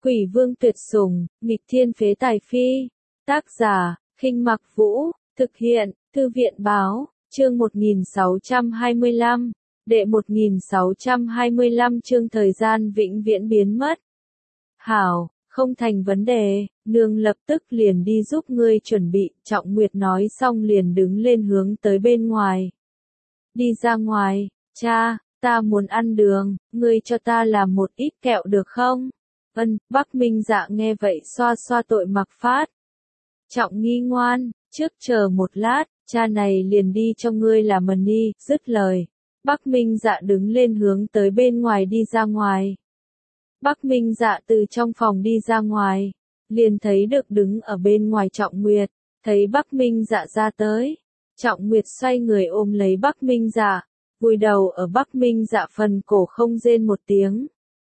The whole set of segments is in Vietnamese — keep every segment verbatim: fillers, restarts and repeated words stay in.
Quỷ vương tuyệt sủng, nghịch thiên phế tài phi. Tác giả, Khinh Mặc Vũ, thực hiện, Thư viện Báo, chương một nghìn sáu trăm hai mươi lăm, đệ một nghìn sáu trăm hai mươi lăm chương thời gian vĩnh viễn biến mất. Hảo, không thành vấn đề, nương lập tức liền đi giúp ngươi chuẩn bị, Trọng Nguyệt nói xong liền đứng lên hướng tới bên ngoài. Đi ra ngoài, cha, ta muốn ăn đường, ngươi cho ta làm một ít kẹo được không? Ân, Bắc Minh Dạ nghe vậy xoa xoa tội mặc phát. Trọng Nghi ngoan, trước chờ một lát, cha này liền đi cho ngươi làm mần đi, dứt lời. Bắc Minh Dạ đứng lên hướng tới bên ngoài đi ra ngoài. Bắc Minh Dạ từ trong phòng đi ra ngoài, liền thấy được đứng ở bên ngoài Trọng Nguyệt, thấy Bắc Minh Dạ ra tới. Trọng Nguyệt xoay người ôm lấy Bắc Minh Dạ, vùi đầu ở Bắc Minh Dạ phần cổ không rên một tiếng.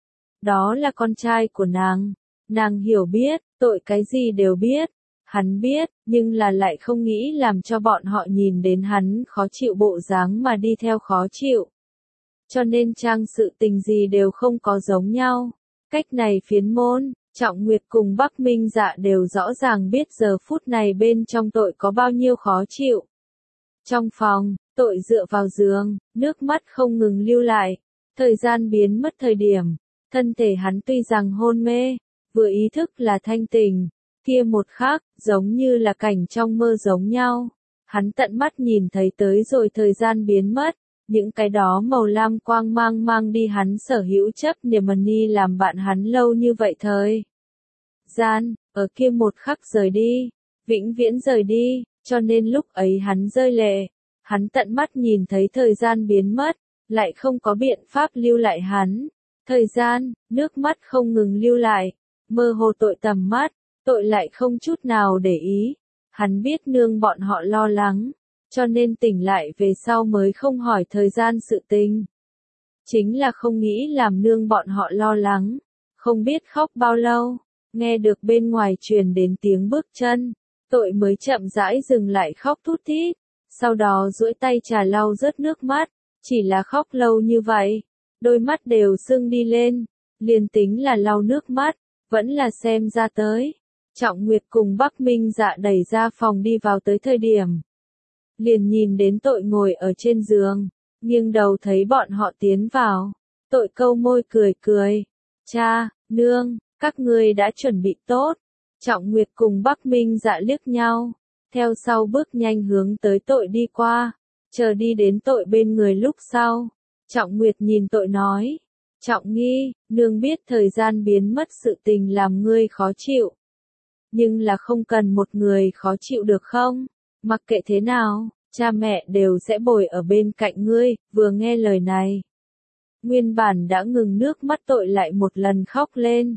Đó là con trai của nàng, nàng hiểu biết, tội cái gì đều biết, hắn biết, nhưng là lại không nghĩ làm cho bọn họ nhìn đến hắn khó chịu bộ dáng mà đi theo khó chịu. Cho nên trang sự tình gì đều không có giống nhau. Cách này phiến môn, Trọng Nguyệt cùng Bắc Minh Dạ đều rõ ràng biết giờ phút này bên trong tội có bao nhiêu khó chịu. Trong phòng, tội dựa vào giường, nước mắt không ngừng lưu lại. Thời gian biến mất thời điểm, thân thể hắn tuy rằng hôn mê, vừa ý thức là thanh tỉnh, kia một khắc, giống như là cảnh trong mơ giống nhau. Hắn tận mắt nhìn thấy tới rồi thời gian biến mất, những cái đó màu lam quang mang mang đi hắn sở hữu chấp niệm mani làm bạn hắn lâu như vậy thời gian, ở kia một khắc rời đi, vĩnh viễn rời đi, cho nên lúc ấy hắn rơi lệ, hắn tận mắt nhìn thấy thời gian biến mất, lại không có biện pháp lưu lại hắn. Thời gian, nước mắt không ngừng lưu lại, mơ hồ tội tầm mắt, tội lại không chút nào để ý. Hắn biết nương bọn họ lo lắng, cho nên tỉnh lại về sau mới không hỏi thời gian sự tình. Chính là không nghĩ làm nương bọn họ lo lắng, không biết khóc bao lâu, nghe được bên ngoài truyền đến tiếng bước chân, tội mới chậm rãi dừng lại khóc thút thít, sau đó duỗi tay trà lau rớt nước mắt, chỉ là khóc lâu như vậy. Đôi mắt đều sưng đi lên, liền tính là lau nước mắt, vẫn là xem ra tới. Trọng Nguyệt cùng Bắc Minh Dạ đẩy ra phòng đi vào tới thời điểm. Liền nhìn đến tội ngồi ở trên giường, nghiêng đầu thấy bọn họ tiến vào. Tội câu môi cười cười. Cha, nương, các ngươi đã chuẩn bị tốt. Trọng Nguyệt cùng Bắc Minh Dạ liếc nhau, theo sau bước nhanh hướng tới tội đi qua, chờ đi đến tội bên người lúc sau. Trọng Nguyệt nhìn tội nói, Trọng Nghi, nương biết thời gian biến mất sự tình làm ngươi khó chịu. Nhưng là không cần một người khó chịu được không? Mặc kệ thế nào, cha mẹ đều sẽ bồi ở bên cạnh ngươi. Vừa nghe lời này, nguyên bản đã ngừng nước mắt tội lại một lần khóc lên.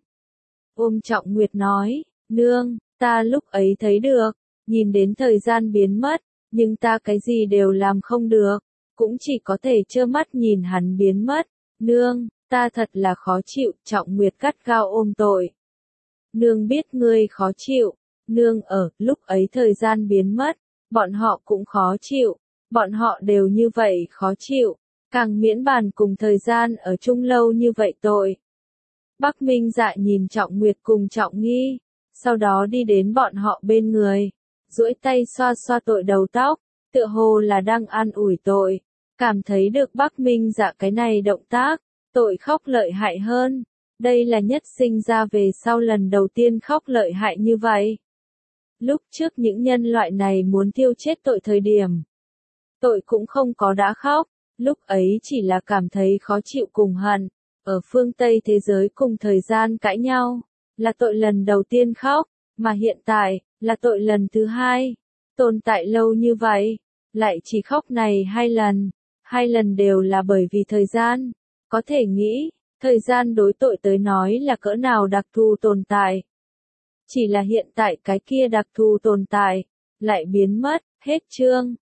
Ôm Trọng Nguyệt nói, nương, ta lúc ấy thấy được, nhìn đến thời gian biến mất, nhưng ta cái gì đều làm không được. Cũng chỉ có thể trơ mắt nhìn hắn biến mất. Nương, ta thật là khó chịu, Trọng Nguyệt gắt gao ôm tội. Nương biết ngươi khó chịu, nương ở, lúc ấy thời gian biến mất, bọn họ cũng khó chịu, bọn họ đều như vậy khó chịu, càng miễn bàn cùng thời gian ở chung lâu như vậy tội. Bắc Minh Dạ nhìn Trọng Nguyệt cùng Trọng Nghi, sau đó đi đến bọn họ bên người, duỗi tay xoa xoa tội đầu tóc. Tựa hồ là đang an ủi tội, cảm thấy được Bắc Minh Dạ cái này động tác, tội khóc lợi hại hơn, đây là nhất sinh ra về sau lần đầu tiên khóc lợi hại như vậy. Lúc trước những nhân loại này muốn tiêu chết tội thời điểm, tội cũng không có đã khóc, lúc ấy chỉ là cảm thấy khó chịu cùng hận, ở phương Tây thế giới cùng thời gian cãi nhau, là tội lần đầu tiên khóc, mà hiện tại, là tội lần thứ hai, tồn tại lâu như vậy. Lại chỉ khóc này hai lần, hai lần đều là bởi vì thời gian. Có thể nghĩ, thời gian đối tội tới nói là cỡ nào đặc thù tồn tại. Chỉ là hiện tại cái kia đặc thù tồn tại, lại biến mất, hết chương.